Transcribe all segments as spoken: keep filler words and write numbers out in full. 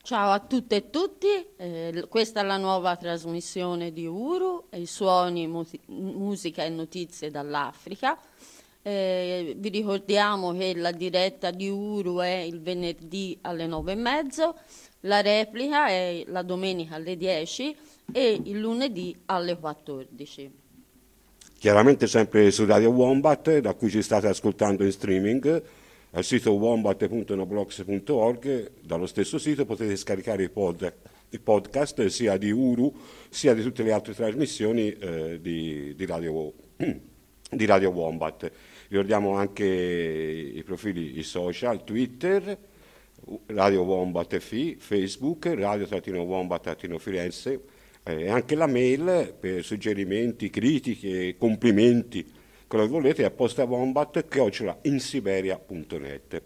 Ciao a tutte e tutti, eh, l- questa è la nuova trasmissione di Uru, i suoni, musi- musica e notizie dall'Africa. Eh, vi ricordiamo che la diretta di Uru è il venerdì alle nove e mezzo, la replica è la domenica alle dieci e il lunedì alle quattordici. Chiaramente sempre su Radio Wombat, da cui ci state ascoltando in streaming, al sito wombat punto noblogs punto org. Dallo stesso sito potete scaricare i, pod- i podcast sia di Uru sia di tutte le altre trasmissioni eh, di, di Radio, di Radio Wombat. Ricordiamo anche i profili i social, Twitter, Radio Wombat F I, Facebook, Radio-Wombat-Firenze eh, e anche la mail per suggerimenti, critiche, complimenti, quello che volete, è postawombat chiocciola insiberia punto net.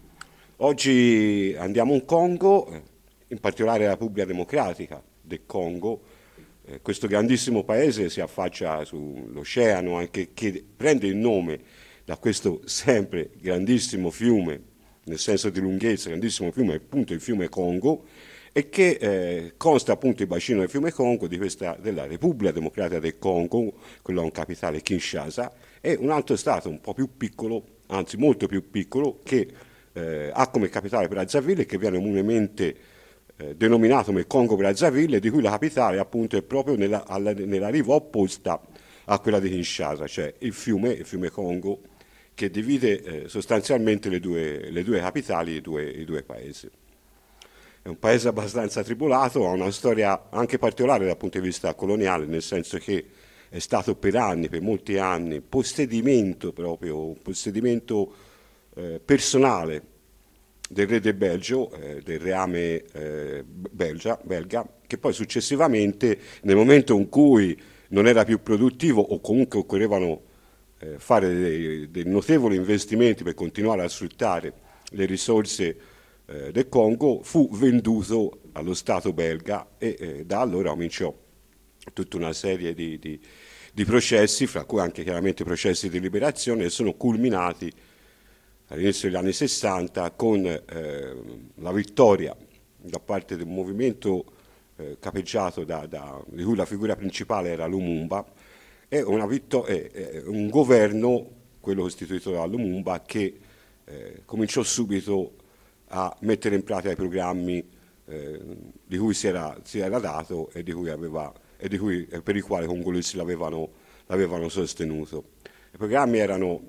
Oggi andiamo in Congo, eh, in particolare la Repubblica Democratica del Congo. Eh, questo grandissimo paese si affaccia sull'oceano, anche che prende il nome da questo sempre grandissimo fiume, nel senso di lunghezza, grandissimo fiume, appunto il fiume Congo, e che eh, consta appunto il bacino del fiume Congo di questa, della Repubblica Democratica del Congo, quello ha un capitale Kinshasa, e un altro stato un po' più piccolo, anzi molto più piccolo, che eh, ha come capitale Brazzaville e che viene comunemente eh, denominato come Congo Brazzaville, di cui la capitale appunto è proprio nella, alla, nella riva opposta a quella di Kinshasa, cioè il fiume, il fiume Congo, che divide eh, sostanzialmente le due, le due capitali, i due, i due paesi. È un paese abbastanza tribolato, ha una storia anche particolare dal punto di vista coloniale, nel senso che è stato per anni, per molti anni, possedimento proprio, possedimento eh, personale del re del Belgio, eh, del reame eh, belgia, belga, che poi successivamente, nel momento in cui non era più produttivo o comunque occorrevano eh, fare dei, dei notevoli investimenti per continuare a sfruttare le risorse eh, del Congo, fu venduto allo Stato belga e eh, da allora cominciò tutta una serie di, di, di processi, fra cui anche chiaramente processi di liberazione, che sono culminati all'inizio degli anni sessanta con eh, la vittoria da parte del movimento eh, capeggiato da, da, di cui la figura principale era Lumumba, e una vitto- eh, eh, un governo, quello costituito da Lumumba, che eh, cominciò subito a mettere in pratica i programmi eh, di cui si era, si era dato e, di cui aveva, e di cui, e per i quali i congolesi l'avevano, l'avevano sostenuto. I programmi erano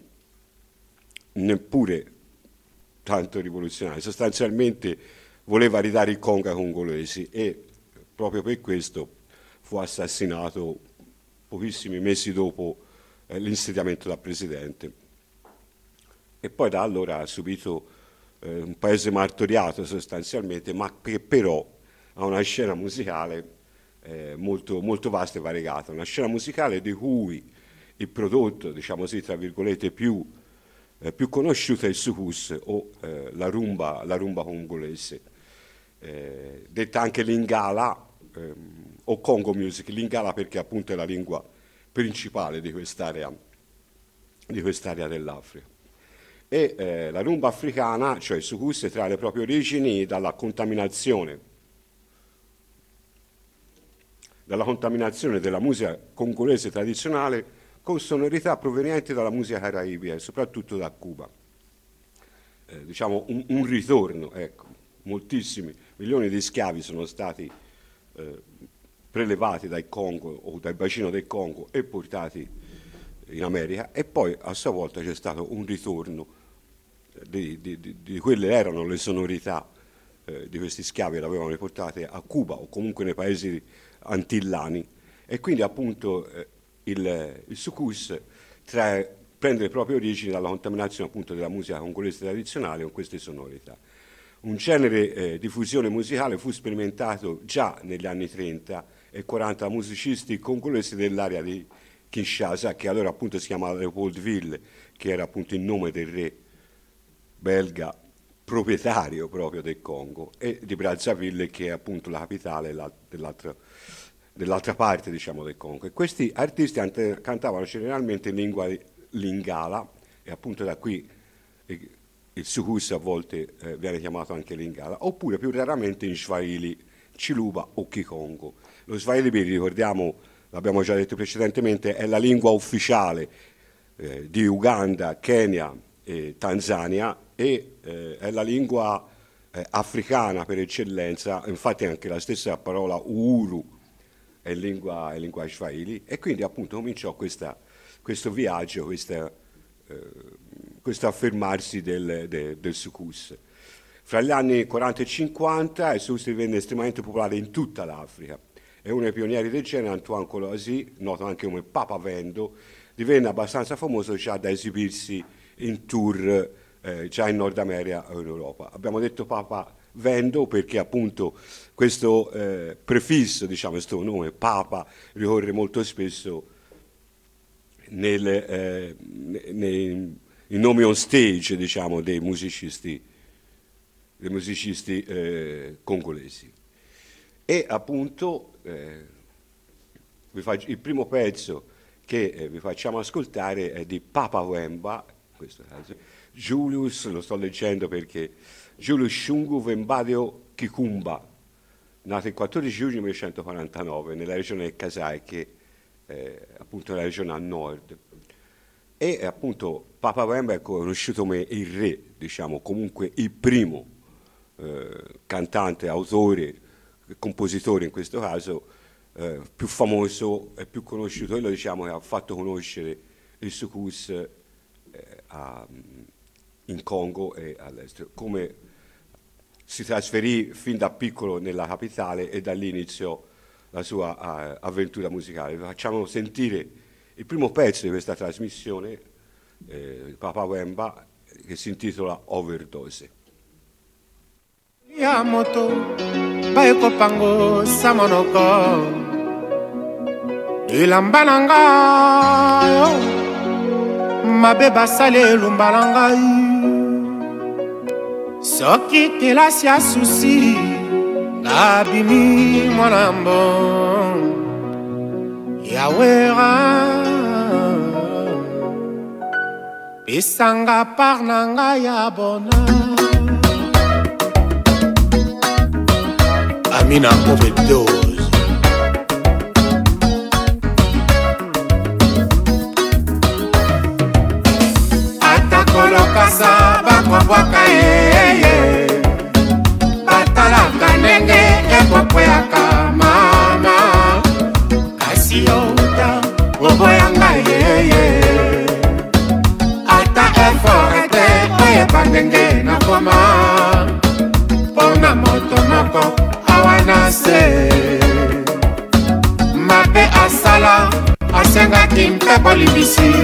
neppure tanto rivoluzionari, sostanzialmente voleva ridare il Congo ai congolesi e proprio per questo fu assassinato pochissimi mesi dopo eh, l'insediamento da presidente. E poi da allora ha subito eh, un paese martoriato sostanzialmente, ma che però ha una scena musicale eh, molto, molto vasta e variegata, una scena musicale di cui il prodotto, diciamo così, tra virgolette, più, eh, più conosciuto è il soukous o eh, la rumba, la rumba congolese, eh, detta anche lingala ehm, o Congo Music, lingala perché appunto è la lingua principale di quest'area, di quest'area dell'Africa. E eh, la rumba africana, cioè il soukous, trae le proprie origini dalla contaminazione, dalla contaminazione della musica congolese tradizionale con sonorità provenienti dalla musica caraibica e soprattutto da Cuba. Eh, diciamo un, un ritorno, ecco, moltissimi milioni di schiavi sono stati eh, prelevati dal Congo o dal bacino del Congo e portati in America, e poi a sua volta c'è stato un ritorno di, di, di, di quelle erano le sonorità eh, di questi schiavi che l'avevano riportate a Cuba o comunque nei paesi antillani, e quindi appunto eh, il, il soukous trae, prende le proprie origini dalla contaminazione appunto della musica congolese tradizionale con queste sonorità. Un genere eh, di fusione musicale fu sperimentato già negli anni trenta e quaranta da musicisti congolesi dell'area di Kinshasa, che allora appunto si chiamava Leopoldville, che era appunto il nome del re belga proprietario proprio del Congo, e di Brazzaville, che è appunto la capitale la, dell'altra, dell'altra parte diciamo del Congo. E questi artisti ante, cantavano generalmente in lingua lingala, e appunto da qui il, il sukus a volte eh, viene chiamato anche lingala, oppure più raramente in swahili, ciluba o kikongo. Lo swahili, vi ricordiamo, l'abbiamo già detto precedentemente, è la lingua ufficiale eh, di Uganda, Kenya e Tanzania e eh, è la lingua eh, africana per eccellenza, infatti anche la stessa parola Uhuru è lingua, è lingua swahili, e quindi appunto cominciò questa, questo viaggio, questa, eh, questo affermarsi del, de, del sukus. Fra gli anni quaranta e cinquanta il sukus divenne estremamente popolare in tutta l'Africa e uno dei pionieri del genere, Antoine Colosi, noto anche come Papa Vendo, divenne abbastanza famoso già da esibirsi in tour eh, già in Nord America o in Europa. Abbiamo detto Papa Vendo perché appunto questo eh, prefisso, diciamo, questo nome Papa ricorre molto spesso nel, eh, nei, nei nomi on stage, diciamo, dei musicisti, dei musicisti eh, congolesi. E appunto eh, vi faccio, il primo pezzo che eh, vi facciamo ascoltare è di Papa Wemba, in questo caso Julius, lo sto leggendo perché Julius Shungu Wembadeo Kikumba, nato il quattordici giugno millenovecentoquarantanove nella regione Kasai, che è appunto la regione a nord. E appunto Papa Wemba è conosciuto come il re, diciamo, comunque il primo eh, cantante, autore, compositore in questo caso, eh, più famoso e più conosciuto, quello, diciamo, che ha fatto conoscere il sukus eh, a, in Congo e all'estero. Come si trasferì fin da piccolo nella capitale e da lì iniziò la sua uh, avventura musicale. Vi facciamo sentire il primo pezzo di questa trasmissione, eh, Papa Wemba, che si intitola Overdose. Yamoto baiko pango samonoko ilambananga mabe basale lumbananga soki kelasi ya susi abimi mwanambo yawera pisanga parnanga ya bona Amina overdose. Atakoloka bakwabwaka yeye batalaka ndenge ekwakweyaka mama kasi yota oboyanga yeye ata eforete oyeba ndenge nakoma pona moto moko awanase mabe asala asengaki mpe bolibisi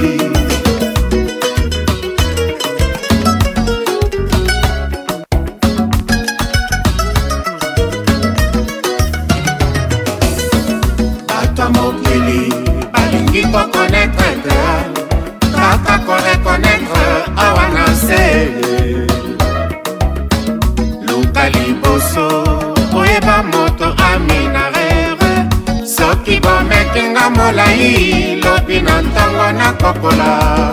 bato mokili balingi kokonetre te kaka korekonetre awanase luka liboso oyeba moto aminarere soki bomekinga molai lobi na ntango na kokola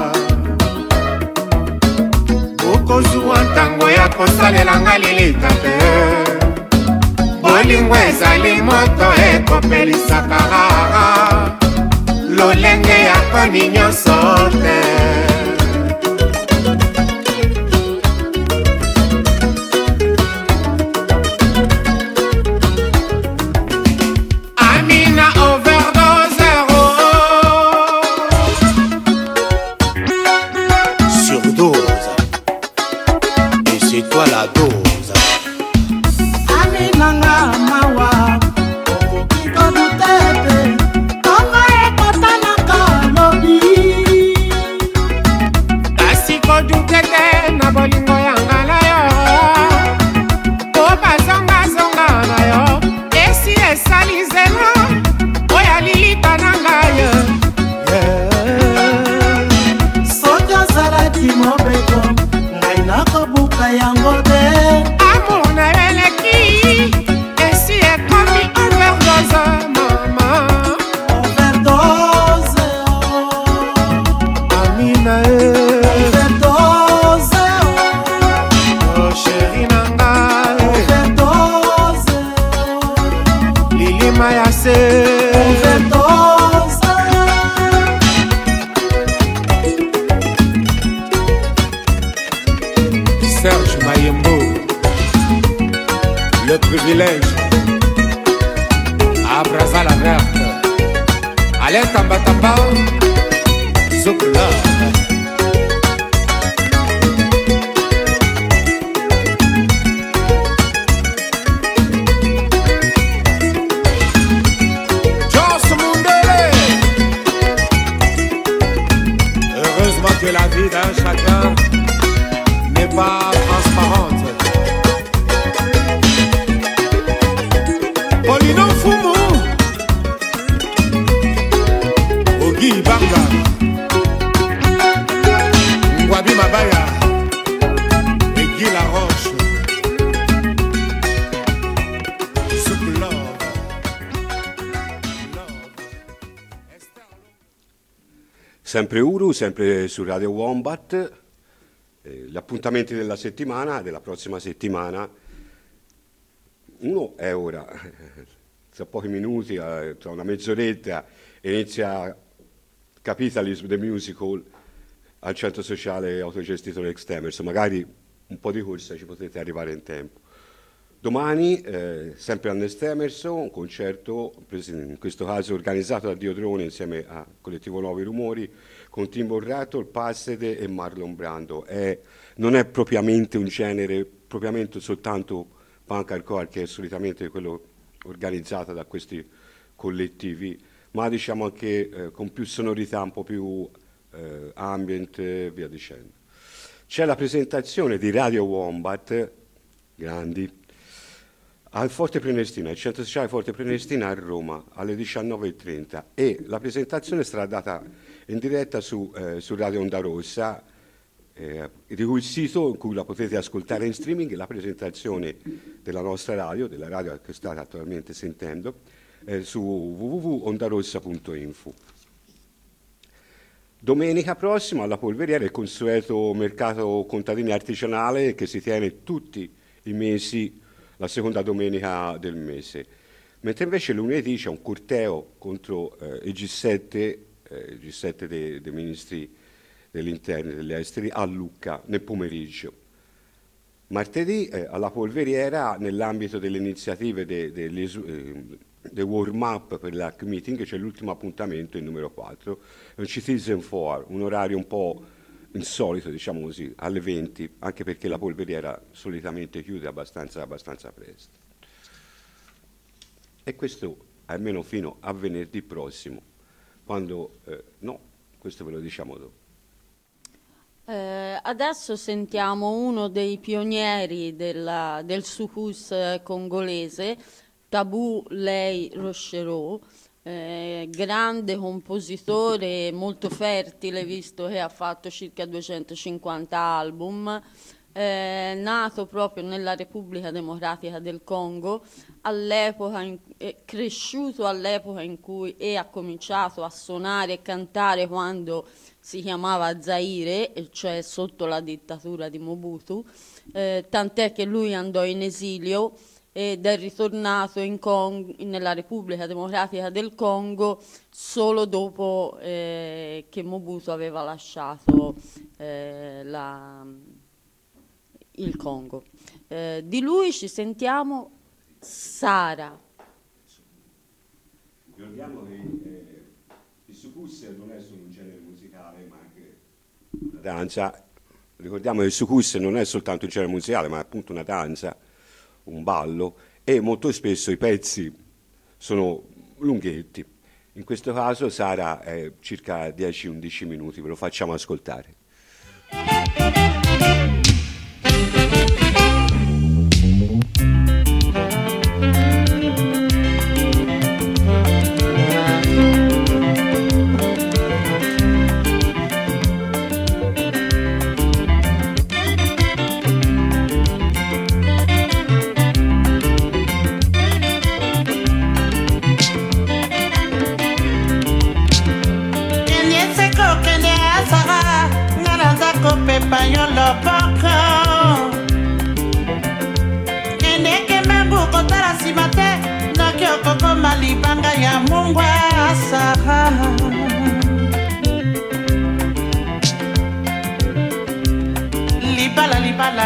bokozwa ntango ya kosalelanga lilita te bolingo ezali moto ekopelisaka rara lolenge ya koni nyonso te Serge Mayembo, le privilège à Brazza la Verte, Alain Tambatamba, Zokla. Que la vie d'un chacun n'est pas transparente. Polino Fumu, Ogi Banga, Ngwabi Mabaya, et Guy Laroche. Soup love, love. Sempre Uru, sempre su Radio Wombat, eh, gli appuntamenti della settimana, della prossima settimana. Uno è ora, tra pochi minuti, eh, tra una mezz'oretta, inizia Capitalism the Musical al centro sociale autogestito Rex Temerson. Magari un po' di corsa ci potete arrivare in tempo. Domani, eh, sempre al Next Emerson, un concerto, in questo caso organizzato da Diodrone insieme al collettivo Nuovi Rumori, con Timbo Rattle, Passede e Marlon Brando. È, non è propriamente un genere, propriamente soltanto punk hardcore, che è solitamente quello organizzato da questi collettivi, ma diciamo anche eh, con più sonorità, un po' più eh, ambient e via dicendo. C'è la presentazione di Radio Wombat, grandi, al Forte Prenestina, al centro sociale Forte Prenestina a Roma, alle diciannove e trenta, e la presentazione sarà data in diretta su, eh, su Radio Onda Rossa, eh, di cui il sito in cui la potete ascoltare in streaming, la presentazione della nostra radio, della radio che state attualmente sentendo, eh, su w w w punto ondarossa punto info. Domenica prossima alla Polveriera il consueto mercato contadini artigianale che si tiene tutti i mesi, la seconda domenica del mese, mentre invece lunedì c'è un corteo contro eh, i G sette, eh, i G sette dei, dei ministri degli interni e degli esteri a Lucca nel pomeriggio. Martedì eh, alla Polveriera, nell'ambito delle iniziative del de, de, de warm up per l'A C Meeting, c'è l'ultimo appuntamento, il numero quattro, un Citizen Forum, un orario un po' insolito, diciamo così, alle venti, anche perché la Polveriera solitamente chiude abbastanza, abbastanza presto. E questo almeno fino a venerdì prossimo, quando, eh, no, questo ve lo diciamo dopo. Eh, adesso sentiamo uno dei pionieri della, del soukous congolese, Tabou Lei Rochereau, Eh, grande compositore, molto fertile, visto che ha fatto circa duecentocinquanta album, eh, nato proprio nella Repubblica Democratica del Congo, all'epoca in, eh, cresciuto all'epoca in cui e ha cominciato a suonare e cantare quando si chiamava Zaire, e cioè sotto la dittatura di Mobutu, eh, tant'è che lui andò in esilio ed è ritornato in Cong- nella Repubblica Democratica del Congo solo dopo eh, che Mobutu aveva lasciato eh, la, il Congo. Eh, di lui ci sentiamo Sara. Ricordiamo che eh, il soukous non è solo un genere musicale, ma anche una danza. Ricordiamo che il soukous non è soltanto un genere musicale, ma è appunto una danza, un ballo, e molto spesso i pezzi sono lunghetti. In questo caso Sara è circa dieci undici minuti, ve lo facciamo ascoltare.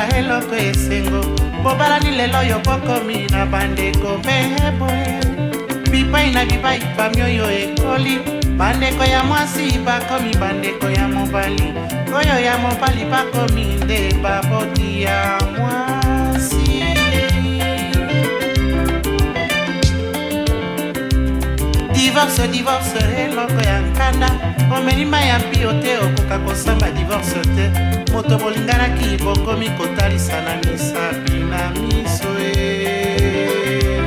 eloko esengo bobalani lelo yo bokomi na bandeko beboye bipai na bipai fami oyo ekoli bandeko ya mwasi bakomi bandeko ya mobali oyo ya mobali bakomi nde baboti ya mwasi. Divorce, divorce, eloko ya nkanda omelima ya mpio te okoka kosamba divorce te moto bolinganaki bokomi kotalisa na misapi na miso e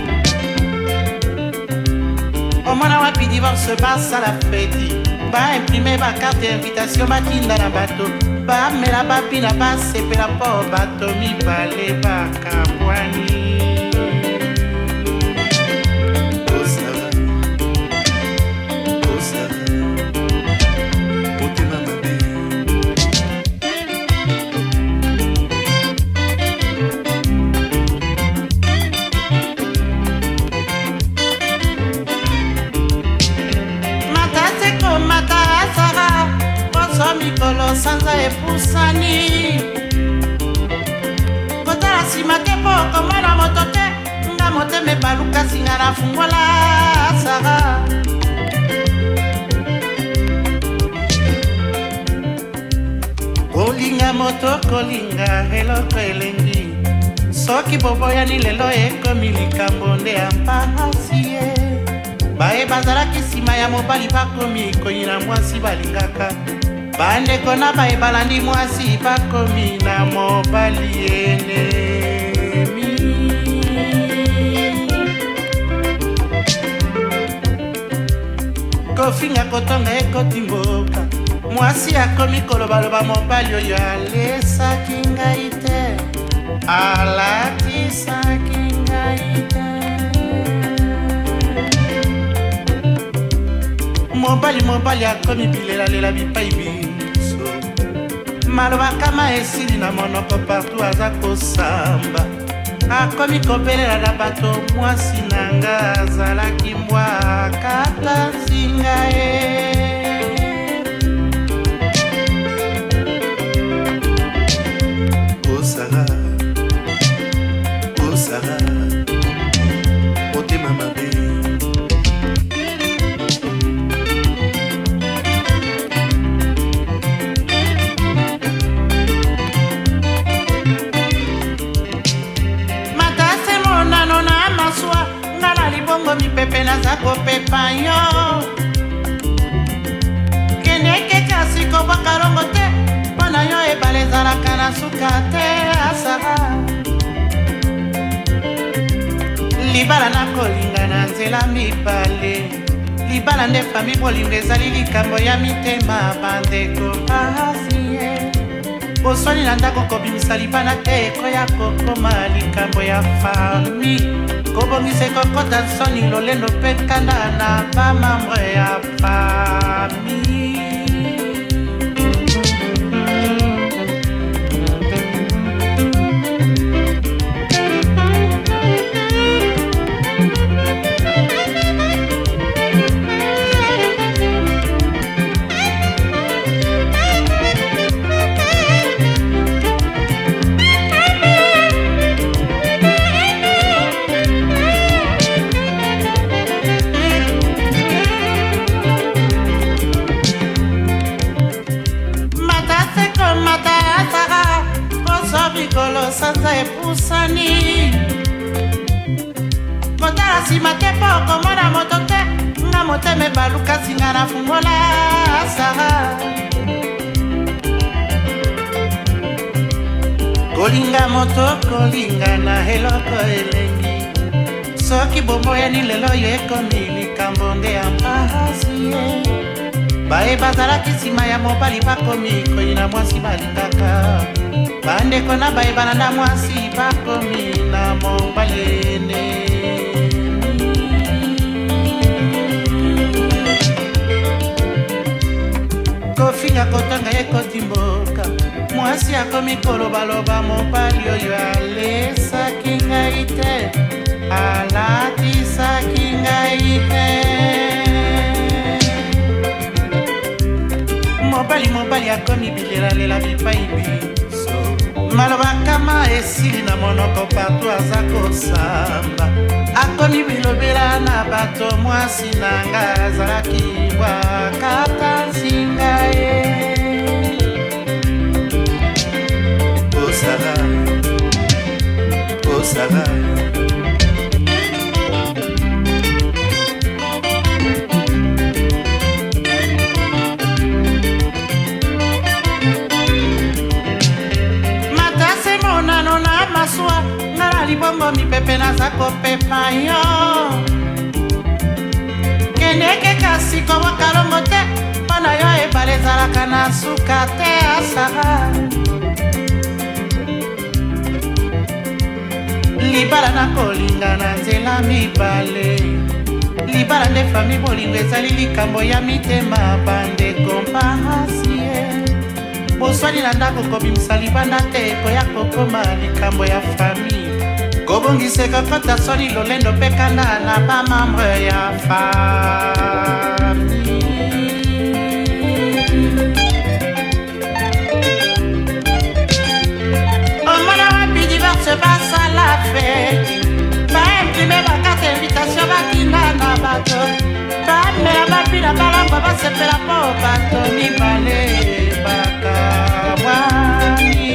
omona wapi divorce basala feti baimprime bakarte invitation batinda na bato bamela bapina basepela mpo bato mibale bakabwani. Mikolo sanza epusani kotala nsima te mpo komona moto te nga motema ebaluka singa na fungola sara kolinga moto kolinga eloko elengi soki boboyani lelo ekomi likambo nde ya mpasi ye baye bazalaki nsima ya mobali bakomi ekoni na mwasi balingaka bandeko na baye balandi mwasi bakomi na mobali enemi. Kofinga kotonga ekoti mboka mwasi akomi kolobaloba mobali oyo alesaki ngai te alatisaki ngai te mobali mobali akomi bilelalela bipai biso maloba kama esili na monoko partout aza kosamba akomi kobelela na bato mwasi na nga azalaki mbwa kata nzinga ye osala osala motema mabe bongo mipepe naza kopepa yo keneke kasi kobwaka longo te mpo na yo ebale ezalaka na suka te asara libala na kolinga na nzela mibale libala nde fami bolingo ezali likambo ya mitema bandeko pasi ye boswani na ndako kobimisa libana te ekoya kokoma likambo ya fami kobongisa ekokota nsoni lolendo mpe kanda na bamambre ya fami. Mikolo sanza epusani kotala nsima te mpo komona moto te nga motema ebaluka singa na fungola sara kolinga moto kolinga na eloko elengi soki bomoyani lelo yo ekomi likambo nde ya mpasi ye baye bazalaki nsima ya mobali bakomi ekoni na mwasi balingaka bandeko na baye balanda mwasi bakomi na mobali enemi. kofinga kotonga ekoti mboka mwasi akomi kolobaloba mobali oyo alesaki ngai te alatisaki ngai te mobali mobali akomi bilelalela bipai biso maloba kama esili na monoko partout aza kosamba akomi bilobela na bato mwasi nanga azalaki bwakata nsinga ye osala osala ngala libongo mipepe naza kopepa yo kendeke kasi kowa kalongo te mpona yo ebale ezalaka na suka te asara libala na kolinga na nzela mibale libala nde fami bolingo ezali likambo ya mitema bandeko mpasie boswani na ndako kobimisa libanda te koya kokoma likambo ya fami kobongiseka kota soni lolendo mpe kanda na bamambre ya fami omona wapi divorce basala feti baimprime bakata invitation bakinda na bato bamela bapina balamba basepela mpo bato mibale bakawani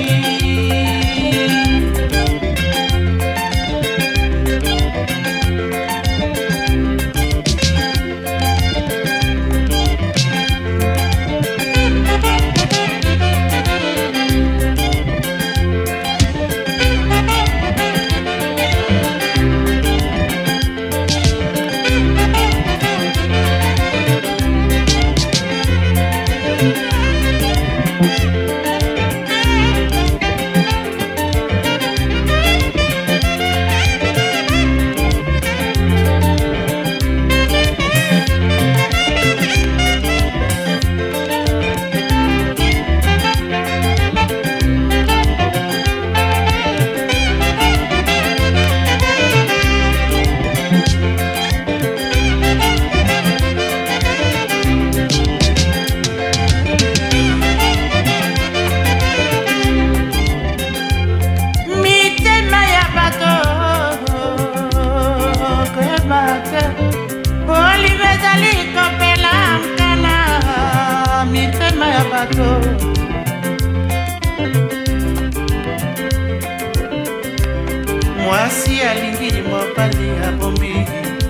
mwasi alingi mopali abombi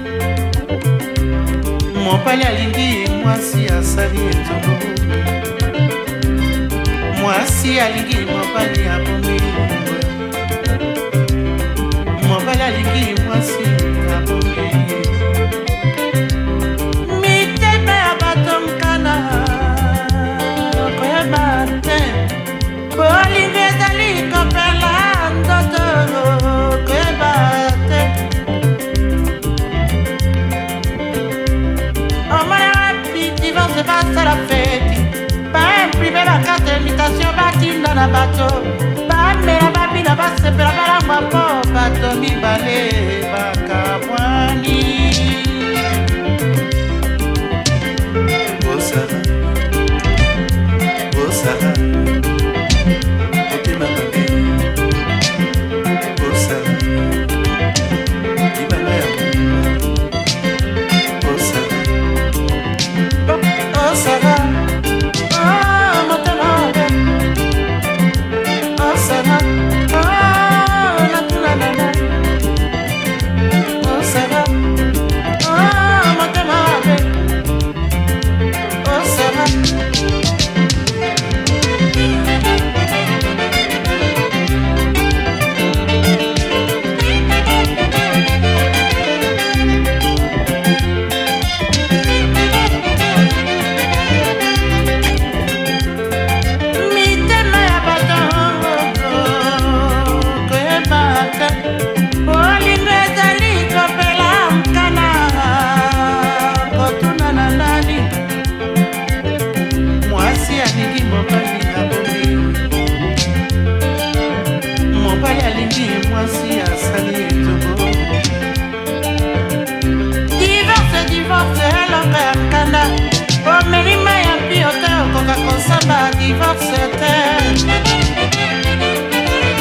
mopali alingi mwasi asali etongo mwasi alingi mopali abombi mopali alingi mwasi abombi mitema ya bato mkana koyeba te bolingo ezali kopela ndoto koyeba te omona wapi divorce basala feti baimprime bakarte invitation batinda na bato bamela babina basepela balangwa mpo bato mibale bakabwani osala osala divorce te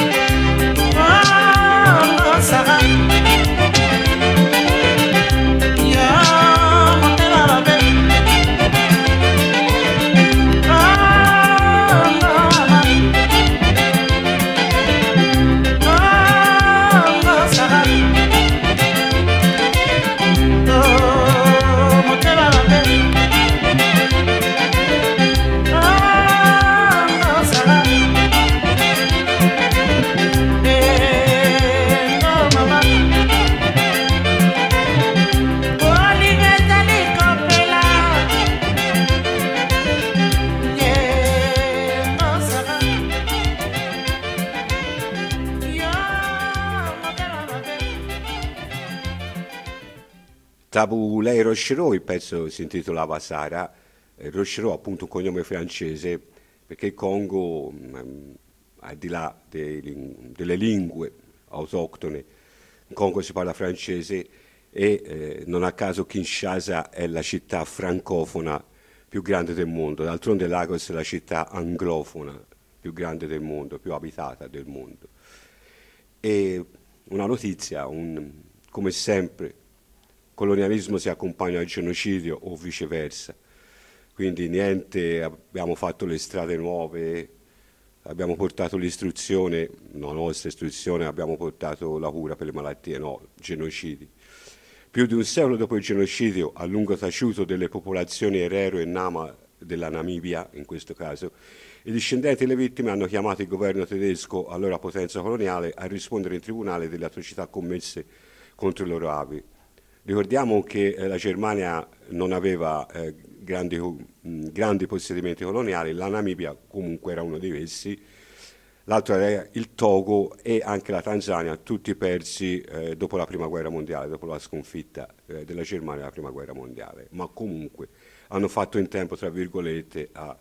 Tabu lei Rochereau, il pezzo si intitolava Sara, eh, Rochereau appunto un cognome francese, perché il Congo, mh, al di là dei, delle lingue autoctone, in Congo si parla francese e eh, non a caso Kinshasa è la città francofona più grande del mondo, d'altronde Lagos è la città anglofona più grande del mondo, più abitata del mondo. E una notizia, un, come sempre, il colonialismo si accompagna al genocidio o viceversa, quindi niente, abbiamo fatto le strade nuove, abbiamo portato l'istruzione, la nostra istruzione, abbiamo portato la cura per le malattie, no, genocidi. Più di un secolo dopo il genocidio, a lungo taciuto delle popolazioni Herero e Nama della Namibia, in questo caso, i discendenti delle vittime hanno chiamato il governo tedesco, allora potenza coloniale, a rispondere in tribunale delle atrocità commesse contro i loro avi. Ricordiamo che eh, la Germania non aveva eh, grandi, mh, grandi possedimenti coloniali, la Namibia comunque era uno di essi, l'altro era il Togo e anche la Tanzania, tutti persi eh, dopo la Prima Guerra Mondiale, dopo la sconfitta eh, della Germania alla Prima Guerra Mondiale, ma comunque hanno fatto in tempo, tra virgolette, a,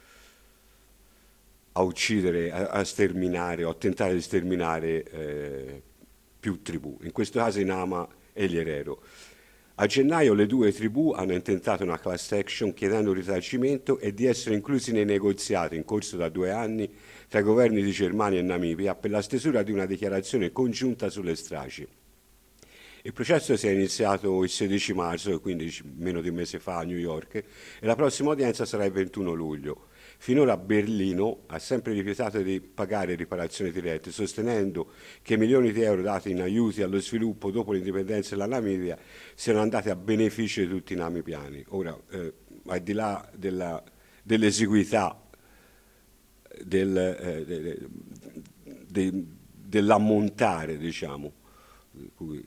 a uccidere, a, a sterminare o a tentare di sterminare eh, più tribù, in questo caso i Nama e gli Herero. A gennaio le due tribù hanno intentato una class action chiedendo un risarcimento e di essere inclusi nei negoziati in corso da due anni tra i governi di Germania e Namibia per la stesura di una dichiarazione congiunta sulle stragi. Il processo si è iniziato il sedici marzo, quindi meno di un mese fa a New York, e la prossima udienza sarà il ventuno luglio. Finora Berlino ha sempre rifiutato di pagare riparazioni dirette, sostenendo che i milioni di euro dati in aiuti allo sviluppo dopo l'indipendenza della Namibia siano andati a beneficio di tutti i namibiani. Ora, eh, al di là della, dell'esiguità del, eh, de, de, de, dell'ammontare, diciamo, cui,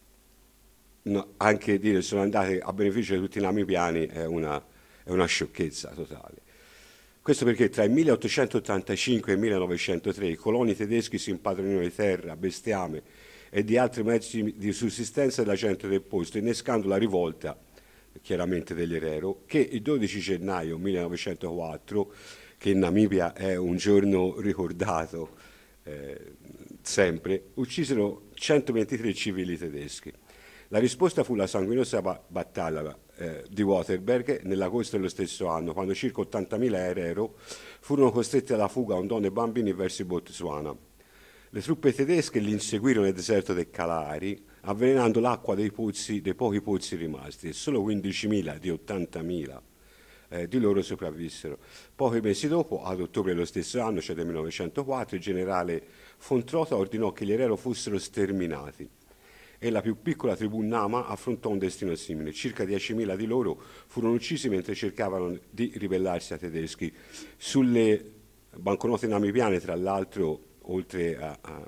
no, anche dire sono andati a beneficio di tutti i namibiani è una, è una sciocchezza totale. Questo perché tra il milleottocentottantacinque e il millenovecentotre i coloni tedeschi si impadronivano di terra, bestiame e di altri mezzi di sussistenza della gente del posto, innescando la rivolta, chiaramente degli Herero, che il dodici gennaio millenovecentoquattro, che in Namibia è un giorno ricordato eh, sempre, uccisero centoventitré civili tedeschi. La risposta fu la sanguinosa battaglia eh, di Waterberg nell'agosto dello stesso anno, quando circa ottantamila Herero furono costretti alla fuga con donne e bambini verso il Botswana. Le truppe tedesche li inseguirono nel deserto del Kalahari, avvelenando l'acqua dei pozzi, dei pochi pozzi rimasti, e solo quindicimila di ottantamila eh, di loro sopravvissero. Pochi mesi dopo, ad ottobre dello stesso anno, cioè del millenovecentoquattro, il generale von Trotha ordinò che gli Herero fossero sterminati e la più piccola tribù Nama affrontò un destino simile. Circa diecimila di loro furono uccisi mentre cercavano di ribellarsi ai tedeschi. Sulle banconote namibiane, tra l'altro, oltre a, a,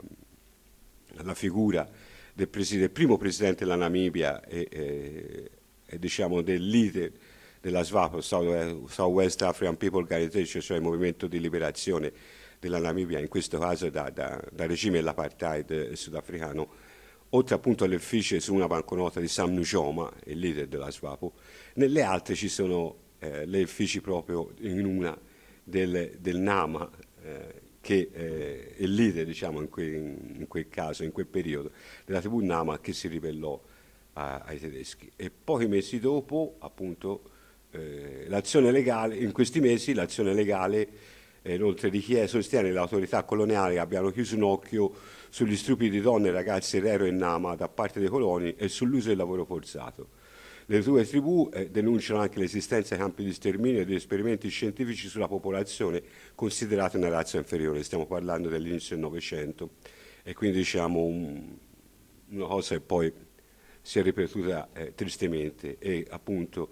alla figura del, del primo presidente della Namibia e, e, e diciamo del leader della SWAPO, Southwest African People Organization, cioè il movimento di liberazione della Namibia, in questo caso da, da, dal regime dell'apartheid sudafricano, oltre appunto all'effigie su una banconota di Sam Nujoma, il leader della SWAPO, nelle altre ci sono eh, le effigie proprio in una del, del Nama, eh, che eh, è il leader, diciamo, in, que, in quel caso, in quel periodo, della tribù Nama che si ribellò a, ai tedeschi. E pochi mesi dopo, appunto, eh, l'azione legale, in questi mesi l'azione legale, eh, inoltre di chi sostiene le autorità coloniali abbiano chiuso un occhio sugli stupri di donne e ragazzi Herero e Nama da parte dei coloni e sull'uso del lavoro forzato. Le due tribù eh, denunciano anche l'esistenza di campi di sterminio e di esperimenti scientifici sulla popolazione considerata una razza inferiore. Stiamo parlando dell'inizio del Novecento e quindi diciamo un, una cosa che poi si è ripetuta eh, tristemente e appunto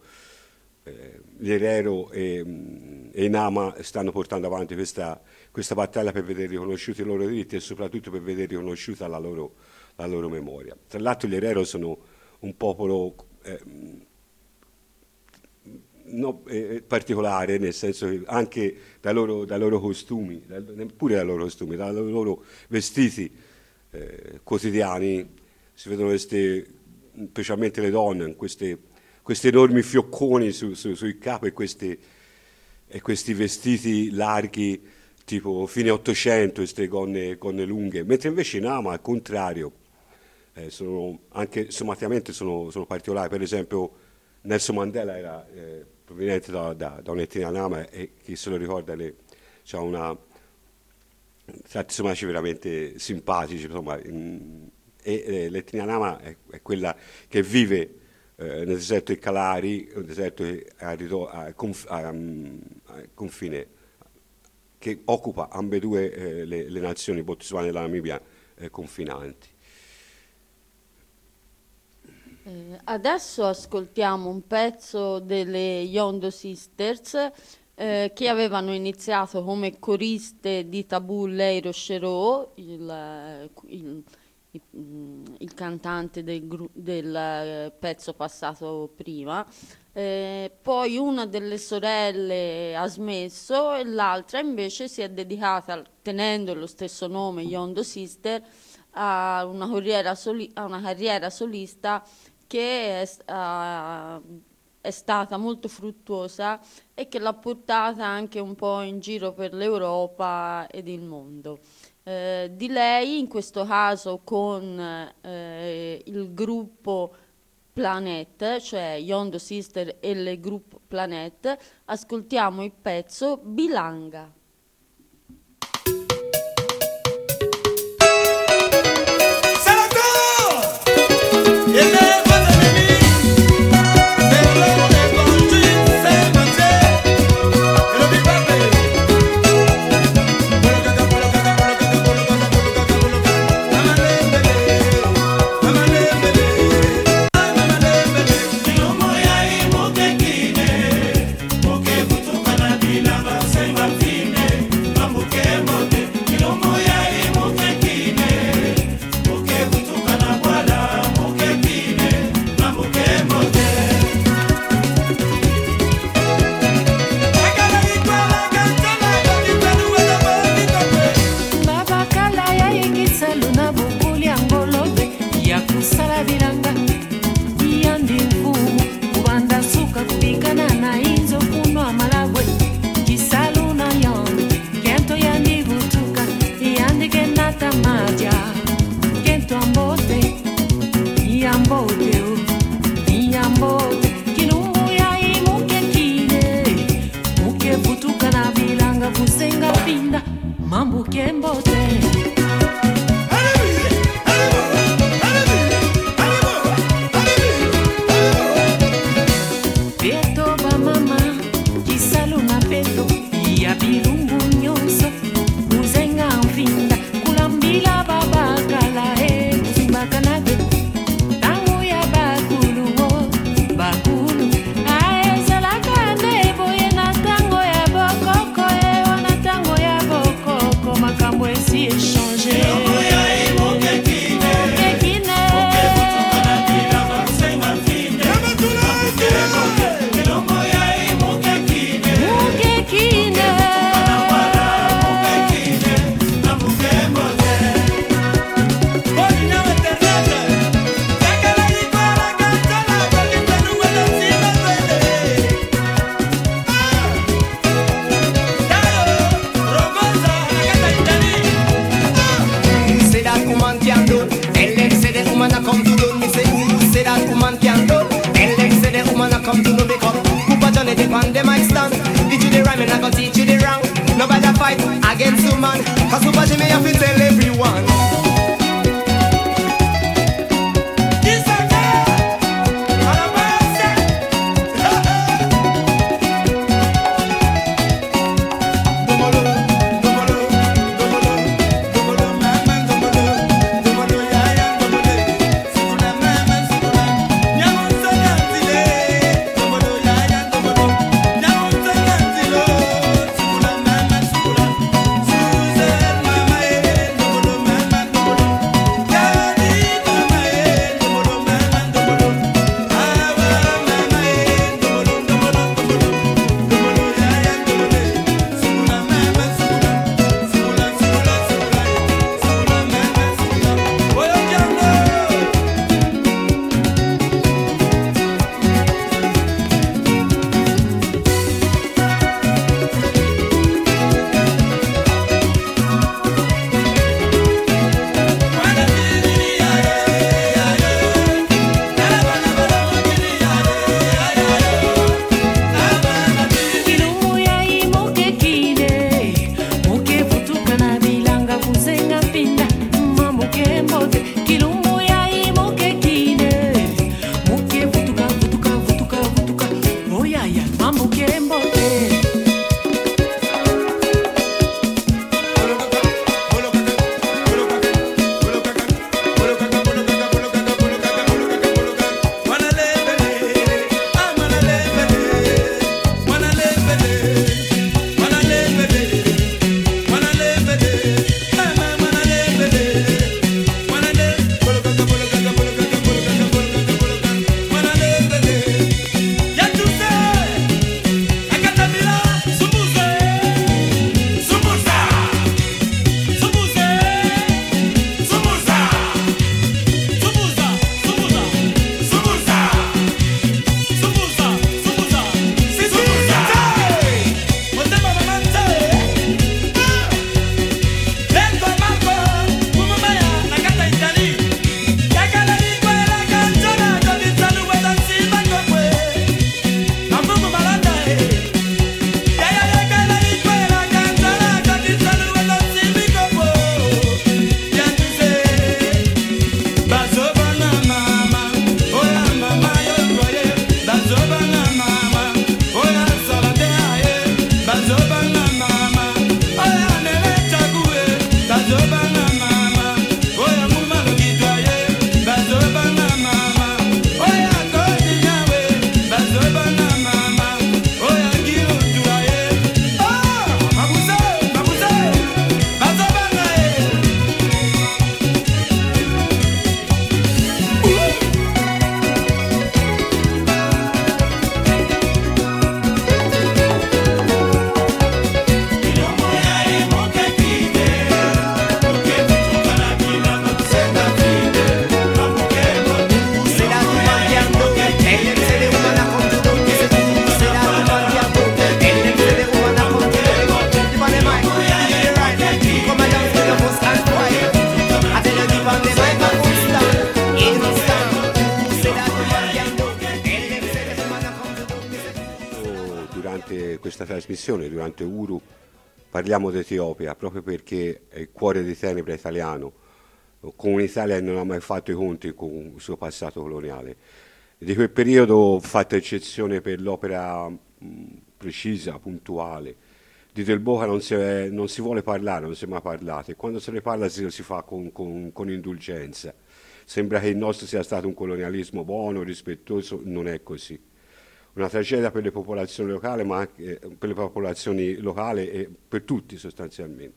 eh, gli Herero e, e i Nama stanno portando avanti questa, questa battaglia per vedere riconosciuti i loro diritti e soprattutto per vedere riconosciuta la loro, la loro memoria. Tra l'altro gli Herero sono un popolo Eh, no, eh, particolare, nel senso che anche dai loro, dai loro costumi, dai, pure dai loro costumi, dai loro vestiti eh, quotidiani si vedono queste specialmente le donne, queste, questi enormi fiocconi su, su, sui capi e questi, e questi vestiti larghi tipo fine Ottocento, queste gonne, gonne lunghe, mentre invece in Ama al contrario, eh, sono, anche somaticamente sono, sono particolari. Per esempio Nelson Mandela era eh, proveniente da, da, da un'etnia Nama, e chi se lo ricorda c'ha una certi somaci veramente simpatici, insomma, in, e eh, l'etnia Nama è, è quella che vive eh, nel deserto di Kalahari, un deserto che è a, a, conf, a, a confine, che occupa ambedue eh, le, le nazioni, Botswana e la Namibia, eh, confinanti. Eh, adesso ascoltiamo un pezzo delle Yondo Sisters, eh, che avevano iniziato come coriste di Tabu Leiro Shero, il, il, il, il cantante del, gru- del pezzo passato prima. Eh, poi una delle sorelle ha smesso e l'altra invece si è dedicata, tenendo lo stesso nome, Yondo Sister, a una carriera, soli- a una carriera solista che è, uh, è stata molto fruttuosa e che l'ha portata anche un po' in giro per l'Europa ed il mondo. Eh, di lei, in questo caso con eh, il gruppo Planet, cioè Yondo Sister e il gruppo Planet, ascoltiamo il pezzo Bilanga. Susan, mama, questa trasmissione, durante Uru, parliamo d'Etiopia proprio perché è il cuore di tenebra italiano, con un'Italia che non ha mai fatto i conti con il suo passato coloniale. Di quel periodo ho fatto eccezione per l'opera mh, precisa, puntuale. Di Del Boca non si, è, non si vuole parlare, non si è mai parlato, e quando se ne parla si, si fa con, con, con indulgenza. Sembra che il nostro sia stato un colonialismo buono, rispettoso, non è così. Una tragedia per le popolazioni locali, ma anche per le popolazioni locali e per tutti sostanzialmente.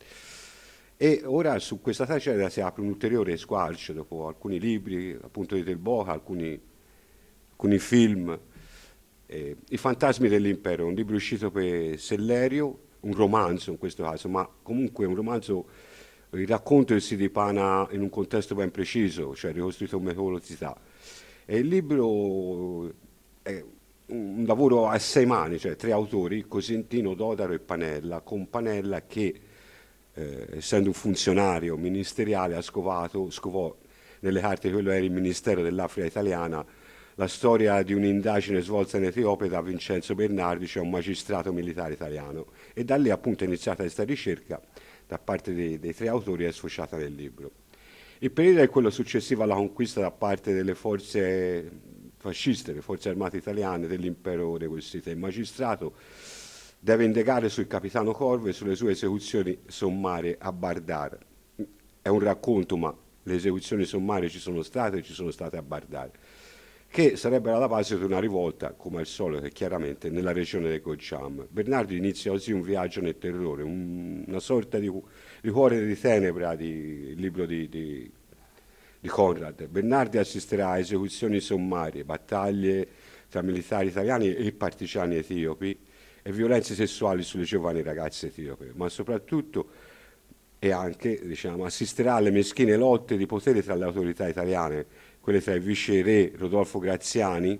E ora su questa tragedia si apre un ulteriore squarcio dopo alcuni libri, appunto di Del Boca, alcuni, alcuni film. Eh, I fantasmi dell'impero, un libro uscito per Sellerio, un romanzo in questo caso, ma comunque un romanzo, il racconto si dipana in un contesto ben preciso, cioè ricostruito come metodologità. E il libro è un lavoro a sei mani, cioè tre autori, Cosentino, Dodaro e Panella, con Panella che, eh, essendo un funzionario ministeriale, ha scovato, scovò nelle carte quello era il Ministero dell'Africa Italiana, la storia di un'indagine svolta in Etiopia da Vincenzo Bernardi, cioè un magistrato militare italiano. E da lì appunto è iniziata questa ricerca da parte dei, dei tre autori e è sfociata nel libro. Il periodo è quello successivo alla conquista da parte delle forze fasciste, le forze armate italiane dell'impero requisita. Il magistrato deve indagare sul capitano Corvo e sulle sue esecuzioni sommarie a Bardar. È un racconto, ma le esecuzioni sommarie ci sono state e ci sono state a Bardar, che sarebbe alla base di una rivolta, come al solito e chiaramente, nella regione del Gojam. Bernardi inizia così un viaggio nel terrore, un, una sorta di, di cuore di tenebra, di, il libro di, di, di Conrad. Bernardi assisterà a esecuzioni sommarie, battaglie tra militari italiani e partigiani etiopi e violenze sessuali sulle giovani ragazze etiope, ma soprattutto e anche diciamo, assisterà alle meschine lotte di potere tra le autorità italiane, quelle tra il vice re Rodolfo Graziani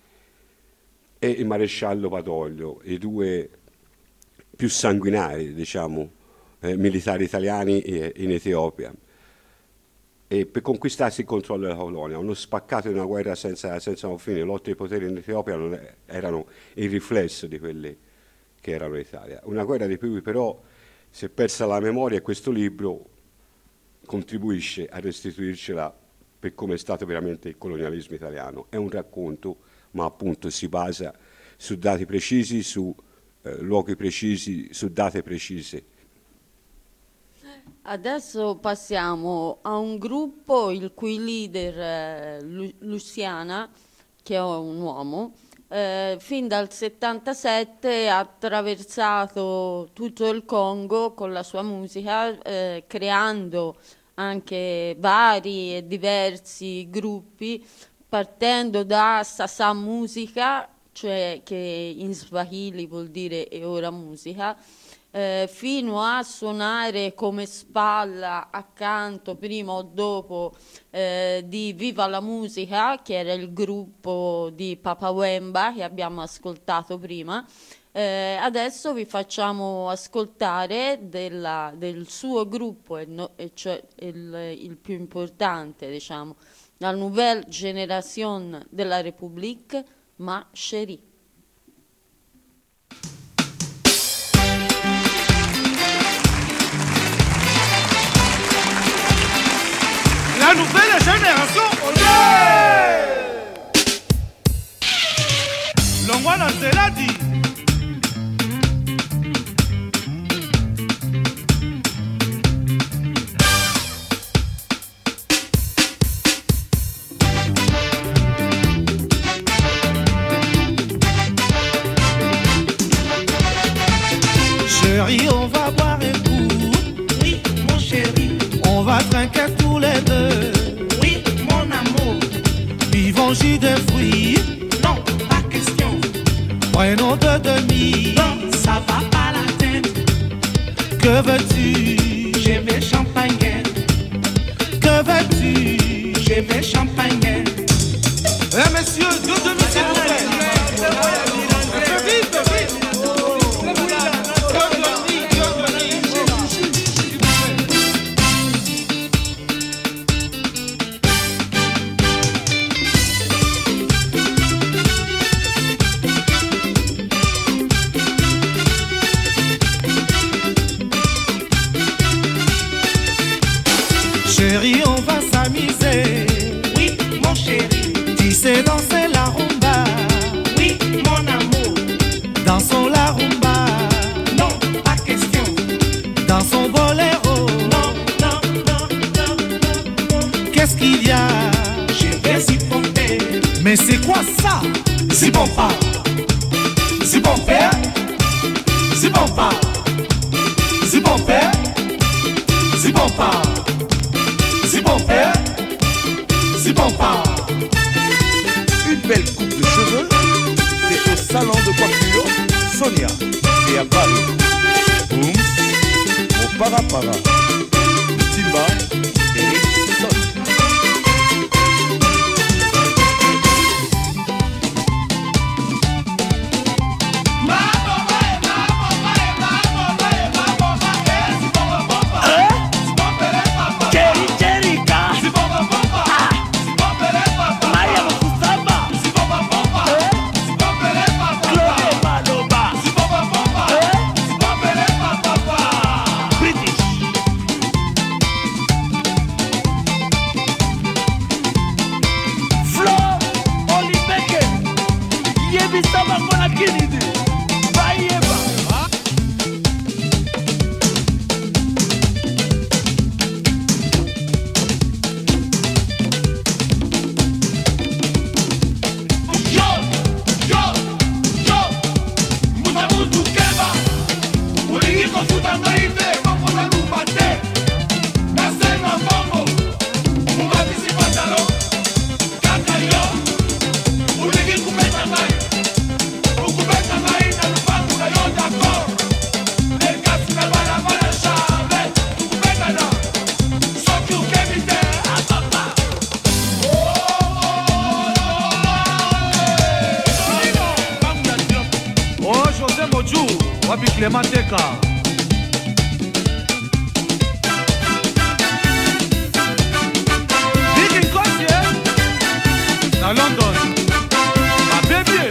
e il maresciallo Badoglio, i due più sanguinari diciamo, eh, militari italiani in Etiopia, e per conquistarsi il controllo della colonia. Uno spaccato di una guerra senza, senza un fine. Le lotte di potere in Etiopia non è, erano il riflesso di quelle che erano in Italia. Una guerra di cui però si è persa la memoria, e questo libro contribuisce a restituircela per come è stato veramente il colonialismo italiano. È un racconto, ma appunto si basa su dati precisi, su eh, luoghi precisi, su date precise. Adesso passiamo a un gruppo il cui leader è Lu- Luciana, che è un uomo. Eh, fin dal settantasette ha attraversato tutto il Congo con la sua musica, eh, creando anche vari e diversi gruppi, partendo da Sasa Musica, cioè che in Swahili vuol dire e ora musica, eh, fino a suonare come spalla accanto, prima o dopo, eh, di Viva la Musica, che era il gruppo di Papa Wemba che abbiamo ascoltato prima. Eh, adesso vi facciamo ascoltare della, del suo gruppo, e no, e cioè il, il più importante, diciamo, la Nouvelle Génération della République, Ma Chérie. La nouvelle génération, olé! Longwana Zeladi. Chérie, on va boire un coup. Oui, mon chéri. On va trinquer tous les deux. Oui, mon amour. Buvons jus de fruits. Non, pas question. Prenons deux demi. Non, ça va pas la tête. Que veux-tu? Je vais champagne. Que veux-tu? Je vais champagne. Eh messieurs, deux demi s'il vous plaît. Vite, vite. Chérie, on va s'amuser. Oui, mon chéri. Tu sais danser la rumba. Oui, mon amour. Dansons la rumba. Non, pas question. Dansons boléro. Non, non, non, non, non. Qu'est-ce qu'il y a? Je vais y pomper. Mais c'est quoi ça? Si bon pas. Si bon père. Si bon pas. Si bon père. Si bon pas. Si bon père. Si bon pas. Une belle coupe de cheveux, c'est au salon de coiffure Sonia et à Paris. Ooms, au Parapara, Timba et Son. Clemateka. Big Nkosi, eh? Na London. Ma baby.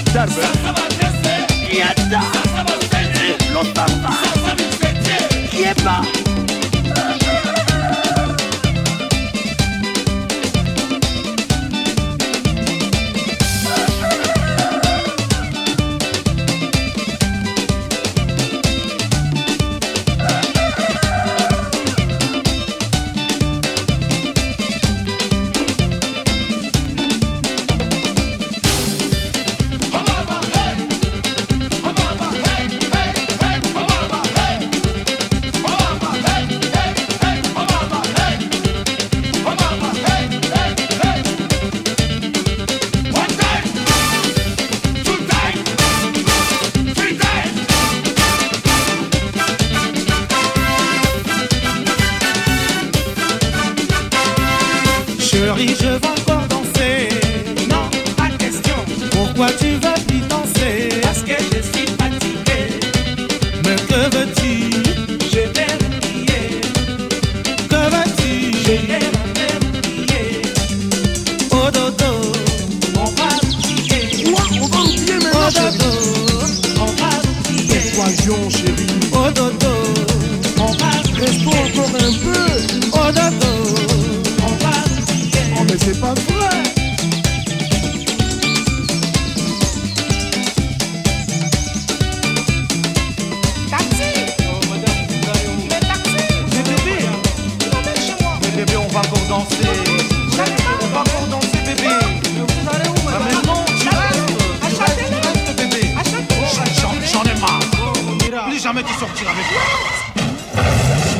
Darbe. Yada. L'ottanta. Yeba. Chérie, je veux encore danser. Non, pas de question. Pourquoi tu veux plus danser? Parce que je suis fatigué. Mais que veux-tu? Je vais m'oublier. Que veux-tu? Je vais m'oublier. Oh dodo, On va oublier. Quoi? On va oublier oh maintenant, chérie. dodo, On va oublier. Voyons, chérie. oh dodo, On va Restons oublier. encore un peu. oh dodo. On va oublier. Oh, mais c'est pas vrai. Mais bébé, mais bébé, on va encore danser. On va encore danser, bébé. Ah, mais non, tu restes. Tu restes, tu restes, bébé. J'en- J'en ai marre. Plus jamais tu sortiras avec moi.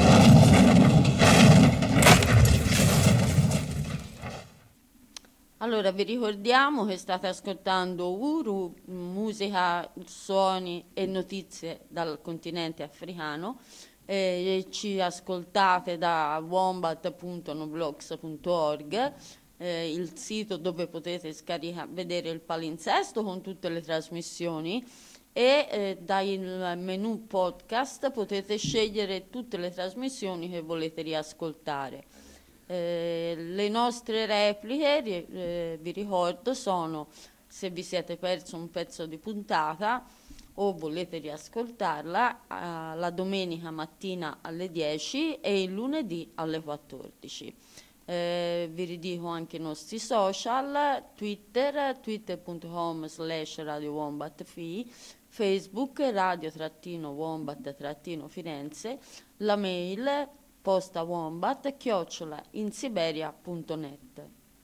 Allora, vi ricordiamo che state ascoltando Uru, musica, suoni e notizie dal continente africano. Eh, ci ascoltate da wombat punto noblogs punto org, eh, il sito dove potete scarica- vedere il palinsesto con tutte le trasmissioni, e eh, dal menu podcast potete scegliere tutte le trasmissioni che volete riascoltare. Eh, le nostre repliche, ri- eh, vi ricordo, sono: se vi siete perso un pezzo di puntata o volete riascoltarla, eh, la domenica mattina alle dieci e il lunedì alle quattordici. Eh, vi ridico anche i nostri social: Twitter, twitter punto com slash radio wombat fi, Facebook radio trattino wombat trattino Firenze, la mail posta wombat chiocciola insiberia punto net.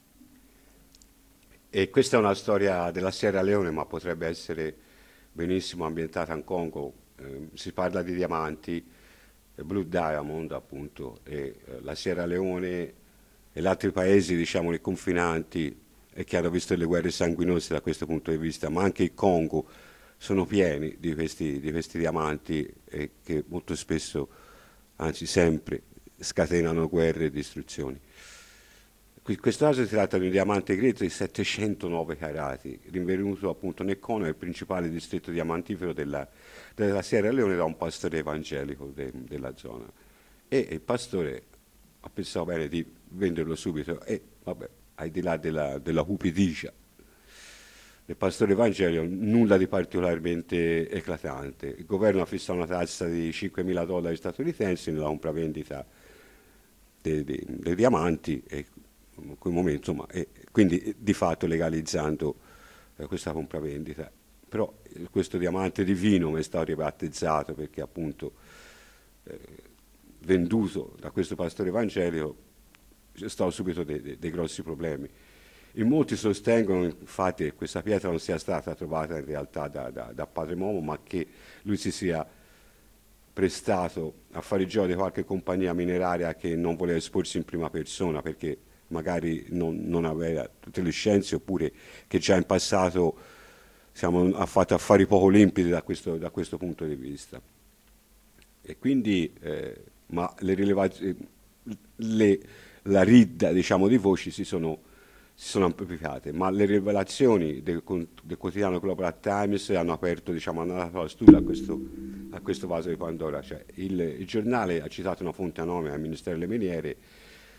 E questa è una storia della Sierra Leone, ma potrebbe essere benissimo ambientata in Congo. Eh, si parla di diamanti, eh, Blue Diamond appunto, e eh, la Sierra Leone e gli altri paesi, diciamo, i confinanti e che hanno visto le guerre sanguinose da questo punto di vista, ma anche il Congo, sono pieni di questi, di questi diamanti, e che molto spesso, anzi sempre, scatenano guerre e distruzioni. Qui- Questo caso si tratta di un diamante grezzo di settecentonove carati, rinvenuto appunto nel Cono, il principale distretto diamantifero della, della Sierra Leone, da un pastore evangelico de- della zona. E il pastore ha pensato bene di venderlo subito, e vabbè, al di là della, della cupidigia del pastore evangelico, nulla di particolarmente eclatante. Il governo ha fissato una tassa di cinquemila dollari statunitensi nella compravendita dei, dei, dei diamanti, e in quel momento, insomma, e quindi di fatto legalizzando eh, questa compravendita. Però eh, questo diamante divino mi è stato ribattezzato perché appunto eh, venduto da questo pastore evangelico c'è stato subito dei, dei, dei grossi problemi. In molti sostengono infatti che questa pietra non sia stata trovata in realtà da, da, da padre Momo, ma che lui si sia prestato a fare il gioco di qualche compagnia mineraria che non voleva esporsi in prima persona perché magari non, non aveva tutte le scienze, oppure che già in passato diciamo, ha fatto affari poco limpidi da questo, da questo punto di vista. E quindi, eh, ma le rilevazioni, le, la ridda diciamo, di voci si sono, si sono amplificate, ma le rivelazioni del, del quotidiano Global Times hanno aperto, diciamo, hanno dato la studia a questo, a questo vaso di Pandora. Cioè, il, il giornale ha citato una fonte anonima al Ministero delle Miniere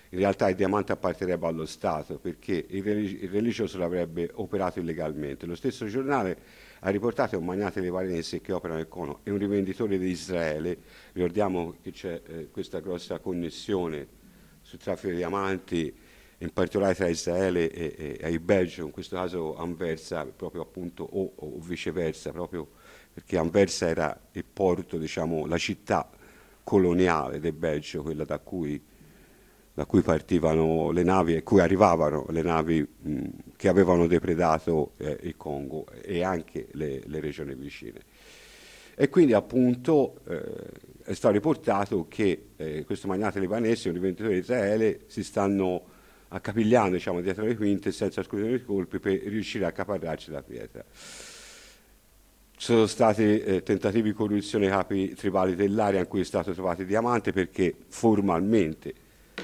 In realtà il diamante apparterrebbe allo Stato perché il, religi- il religioso l'avrebbe operato illegalmente. Lo stesso giornale ha riportato un magnate libanese che opera nel Cono e un rivenditore di Israele. Ricordiamo che c'è eh, questa grossa connessione sul traffico di diamanti, in particolare tra Israele e, e, e il Belgio, in questo caso Anversa, proprio appunto, o, o viceversa, proprio perché Anversa era il porto, diciamo, la città coloniale del Belgio, quella da cui da cui partivano le navi e cui arrivavano le navi mh, che avevano depredato eh, il Congo e anche le, le regioni vicine. E quindi appunto eh, è stato riportato che eh, questo magnate libanese e un rivenditore di Israele si stanno accapigliando, diciamo, dietro le quinte senza scrutino di colpi per riuscire a accaparrarci la pietra. Ci sono stati eh, tentativi di corruzione ai capi tribali dell'area in cui è stato trovato il diamante perché formalmente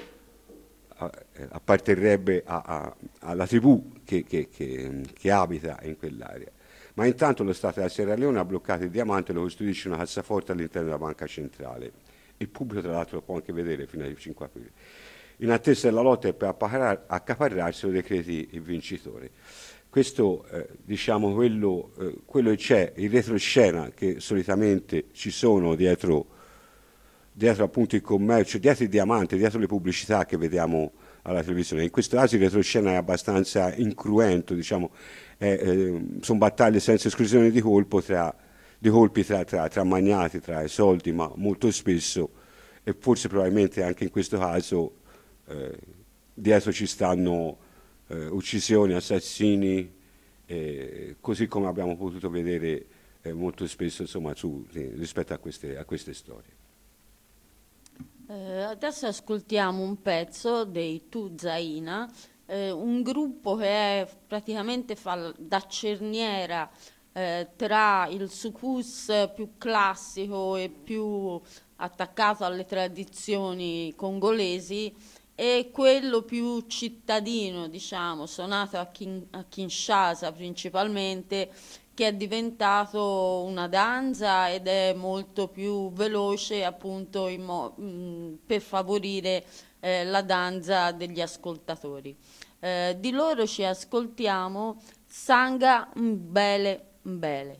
apparterrebbe a, a, alla tribù che, che, che, che abita in quell'area. Ma intanto lo Stato della Sierra Leone ha bloccato il diamante e lo custodisce in una cassaforte all'interno della banca centrale. Il pubblico tra l'altro lo può anche vedere fino al cinque aprile. In attesa della lotta e per accaparrarselo decreti il vincitore. Questo eh, diciamo quello, eh, quello che c'è, il retroscena che solitamente ci sono dietro dietro appunto il commercio, dietro il diamante, dietro le pubblicità che vediamo alla televisione. In questo caso il retroscena è abbastanza incruento, diciamo, è, eh, sono battaglie senza esclusione di, colpo tra, di colpi tra, tra, tra magnati, tra i soldi, ma molto spesso, e forse probabilmente anche in questo caso, eh, dietro ci stanno eh, uccisioni, assassini, eh, così come abbiamo potuto vedere eh, molto spesso insomma, su, eh, rispetto a queste, a queste storie. Eh, adesso ascoltiamo un pezzo dei Tuzaina, eh, un gruppo che è praticamente fa da cerniera eh, tra il soukous più classico e più attaccato alle tradizioni congolesi e quello più cittadino, diciamo, suonato a, Kin- a Kinshasa principalmente, che è diventato una danza ed è molto più veloce appunto in mo- mh, per favorire eh, la danza degli ascoltatori. Eh, di loro ci ascoltiamo Sanga Mbele Mbele.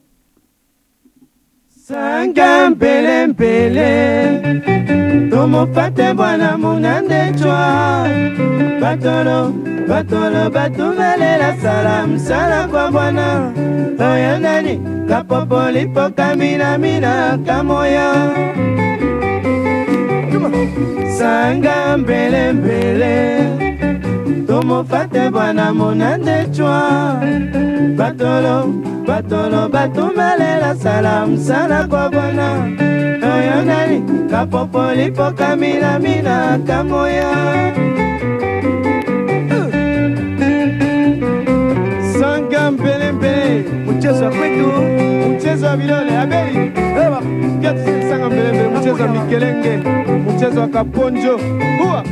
Sanga Mbele Mbele, tomo fate bwana munande chwa, batolo batolo batumele la salam sala kwa bwana, oya nani kapopolipo kamina mina kamoya. Sanga Mbele Mbele, tomo fate bwana munande chwa, batolo batolo batumele la salam sana kwa bwana, oya nani kapopolipo kamina mina kamoya. Sanga Mbele Mbele, mchezo wa kwetu, mchezo wa vidole abeli. Ewa, geti Sanga Mbele Mbele, mchezo wa mikelenge, mchezo wa kaponjo. Huwa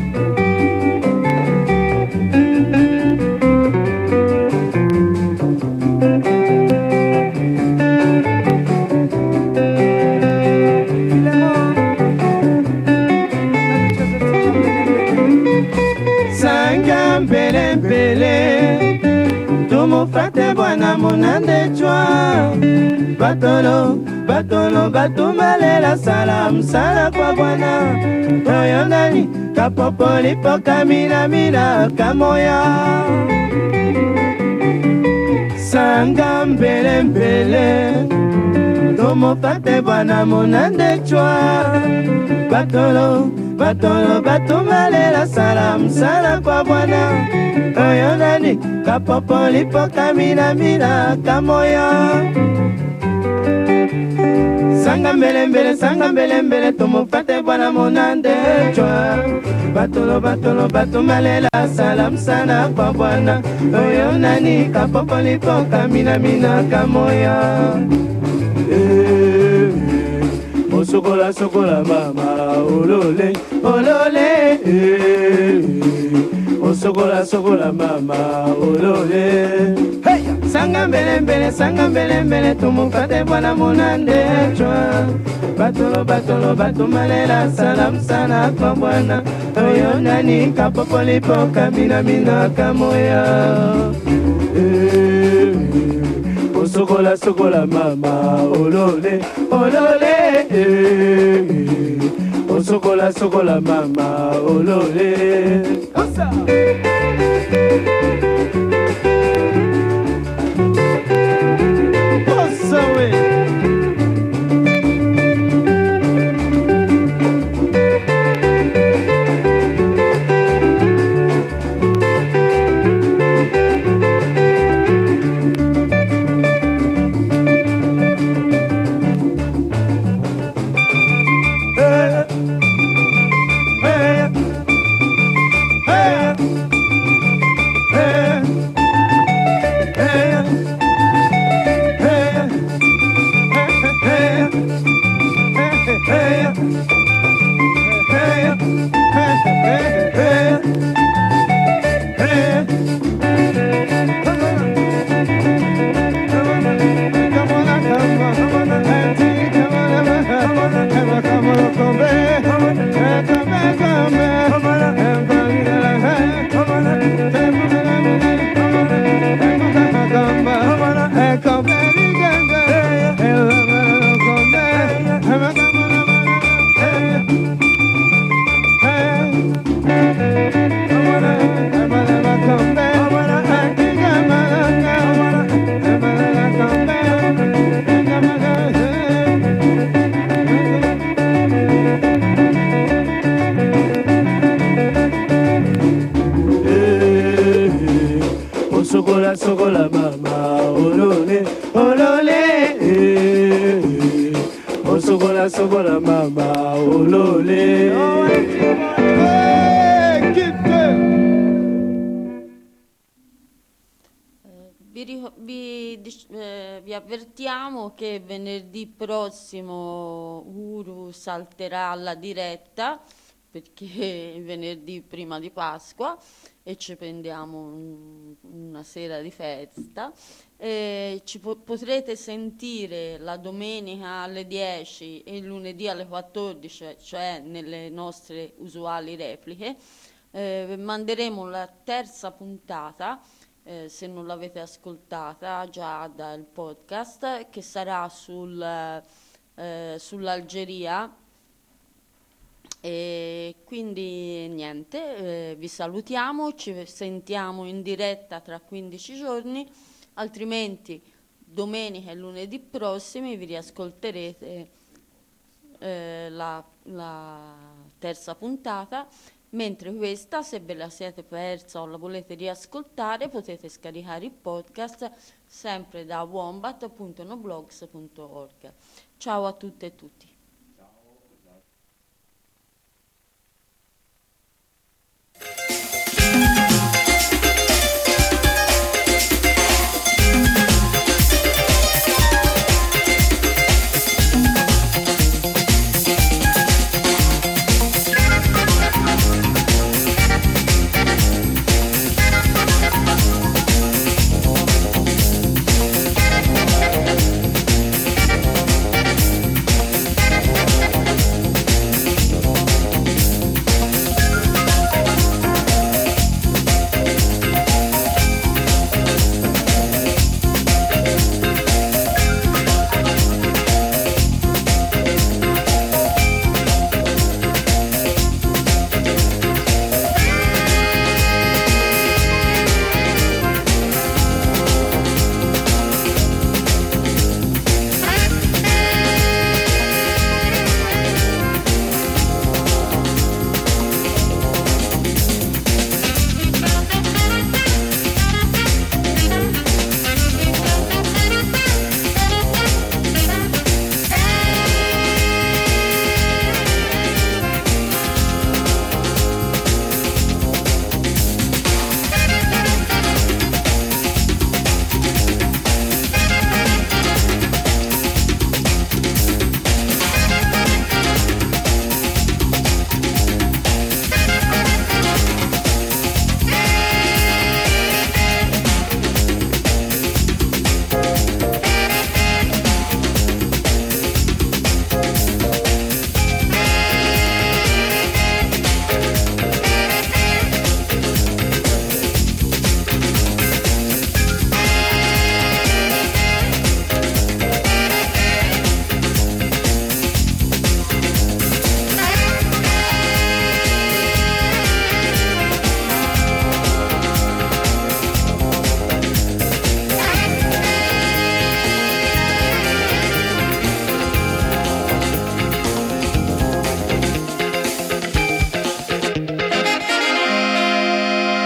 Sanga Mbele Mbele, tomo fate bwana munande chwa, batolo batolo batumale la salam sana kwa bwana, oyo nani kapopolipo kamina mina kamoya. Sanga Mbele Mbele, tomo fate bwana munande chwa, batolo batolo batumale la salam sana kwa bwana, oyo nani kapopolipo kamina mina kamoya. Sanga Mbele Mbele, Sanga Mbele Mbele, tomo fate bwana munande chwa, batolo batolo batumale la salam sana kwa bwana, oyo nani kapopolipo kamina mina kamoya. Sokola sokola mama olole olole eh. Oh sokola sokola mama olole hey sanga mbele mbele sanga mbele mbele tumupate bwana munande chwa batolo batolo batumalela salam sana kwa bwana oyo nani kapopolipo kamina mina kamoya eh, osokola sokola mama olole olole eh, osokola sokola mama olole osa osa we sokola sokola mama olole olole eh, oh sokola sokola mama olole oh, eh, vi, ric- vi, dic- eh, vi avvertiamo che venerdì prossimo Uru salterà la diretta perché è venerdì prima di Pasqua e ci prendiamo un- una sera di festa. E ci po- potrete sentire la domenica alle dieci e il lunedì alle quattordici, cioè nelle nostre usuali repliche. Eh, manderemo la terza puntata, eh, se non l'avete ascoltata già dal podcast, che sarà sul, eh, sull'Algeria. E quindi niente, eh, vi salutiamo, ci sentiamo in diretta tra quindici giorni, altrimenti domenica e lunedì prossimi vi riascolterete eh, la, la terza puntata, mentre questa, se ve la siete persa o la volete riascoltare, potete scaricare il podcast sempre da wombat punto noblogs punto org. Ciao a tutte e tutti.